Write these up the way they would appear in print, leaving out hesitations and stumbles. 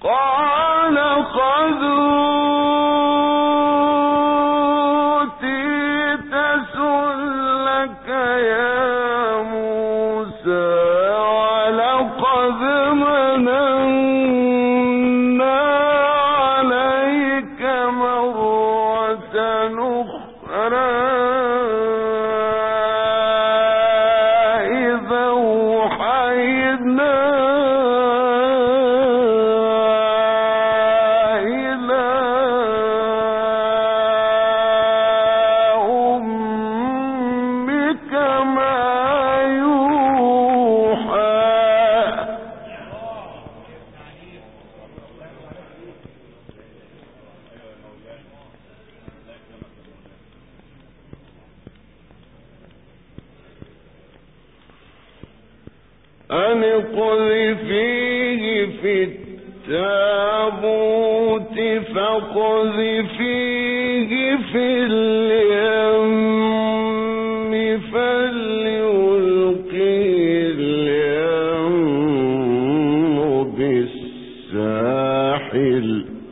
قال خذ أوتيت سؤلك يا موسى ولقد مننا عليك مرة أخرى إذا أوحينا أن اقذفيه في التابوت فاقذفيه في اليم فليلقه اليم بالساحل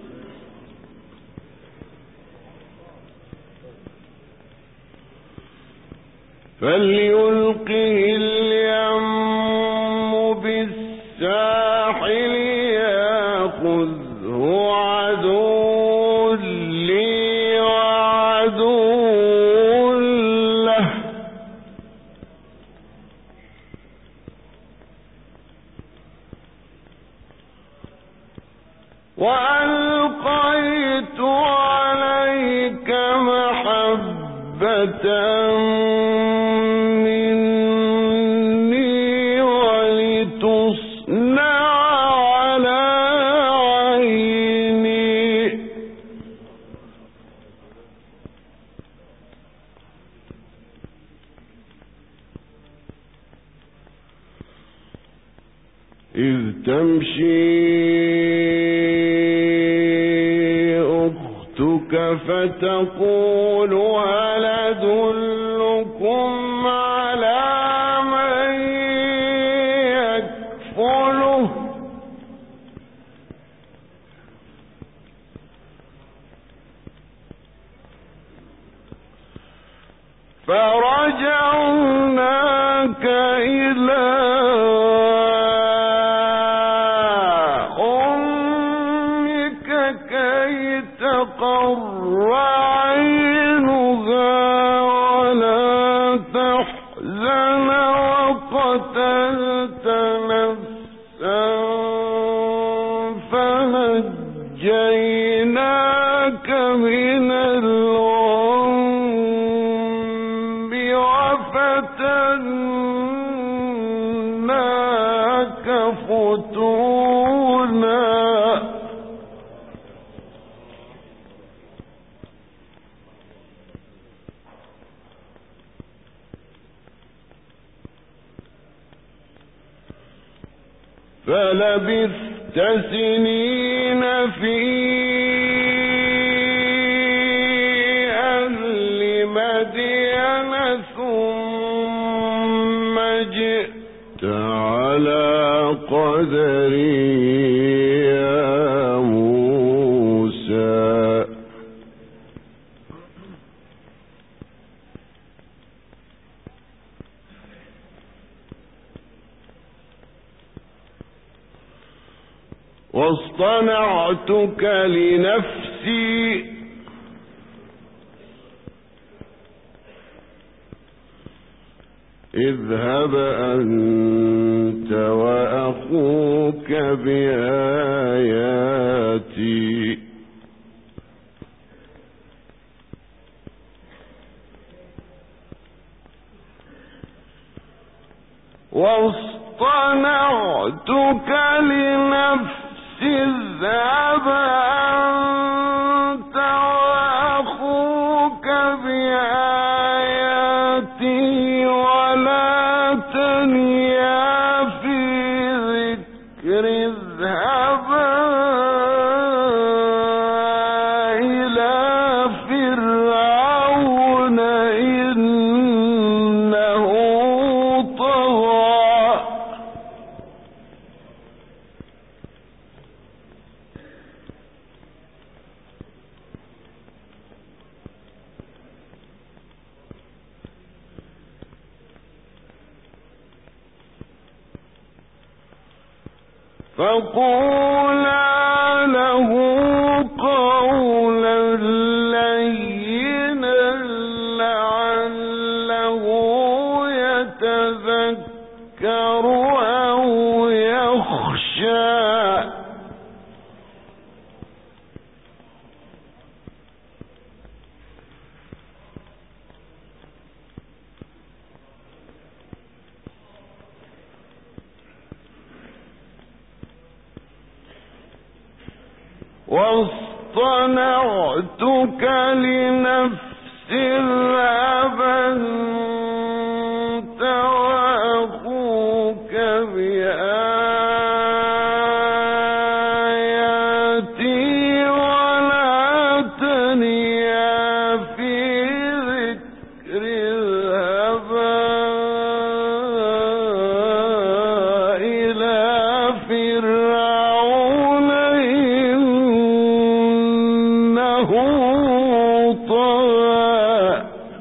يأخذه عدو لي وعدو له وألقيت عليك محبة إذ تمشي أختك فتقول هل أدلكم على من يكفله فرجعناك إلى تقر عينها ولا تحزن وقتلت نفسا فنجيناك من الغم وفتناك فتونا فلبثت سنين في أهل مدين ثم جئت على قدري يا موسى واصطنعتك لنفسي اذهب أنت وأخوك بآياتي واصطنعتك لنفسي اذهب أنت وأخوك بآياتي ولا تنيا في ذكري اذهبا إلى فرعون إنه طغى فقولا له قولا لينا لعله يتذكر أو يخشى. واصطنعتك لنفسي اذهب أنت وأخوك بآياتي ولا تنيا في ذكري اذهبا إلى فرعون إنه طغى.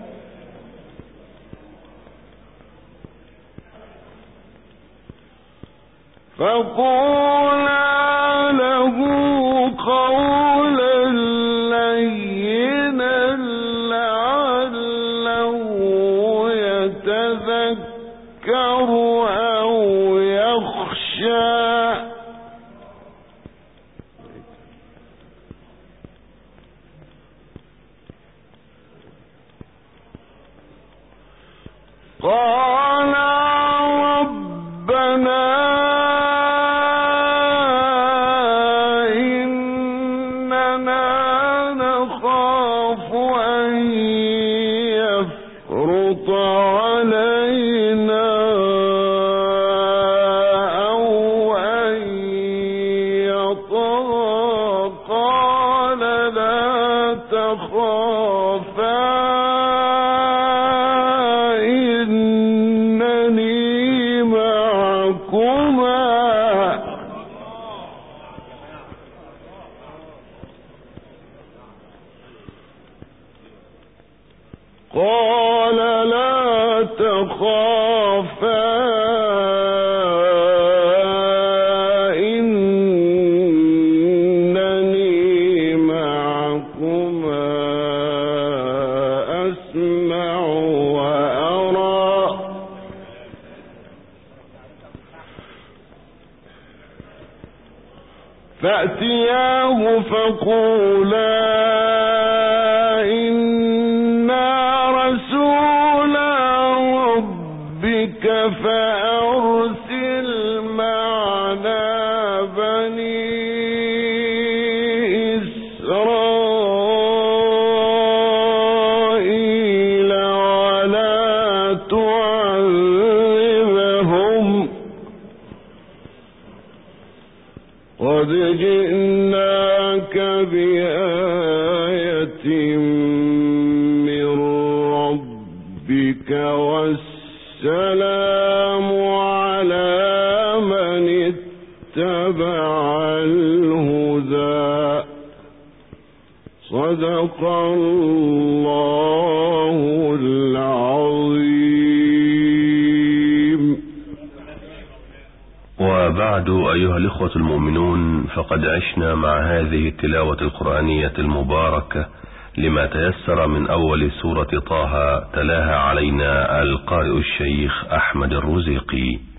فقولا له قولا لينا لعله يتذكر أو يخشى. قال ربنا إننا نخاف أن يفرط علينا أو أن يطغى. قال لا تخافا إنني معكما قال لا تخافا إنني معكما أسمع وأرى. فأتياه فقولا إنا رسولا ربك فأرسل معنا بني إسرائيل ولا تعذبهم قد جئناك بآية من ربك والسلام على من اتبع الهدى. صدق الله العظيم. وبعد أيها الإخوة المؤمنون، فقد عشنا مع هذه التلاوة القرآنية المباركة لما تيسر من أول سورة طه تلاها علينا القارئ الشيخ أحمد الرزيقي.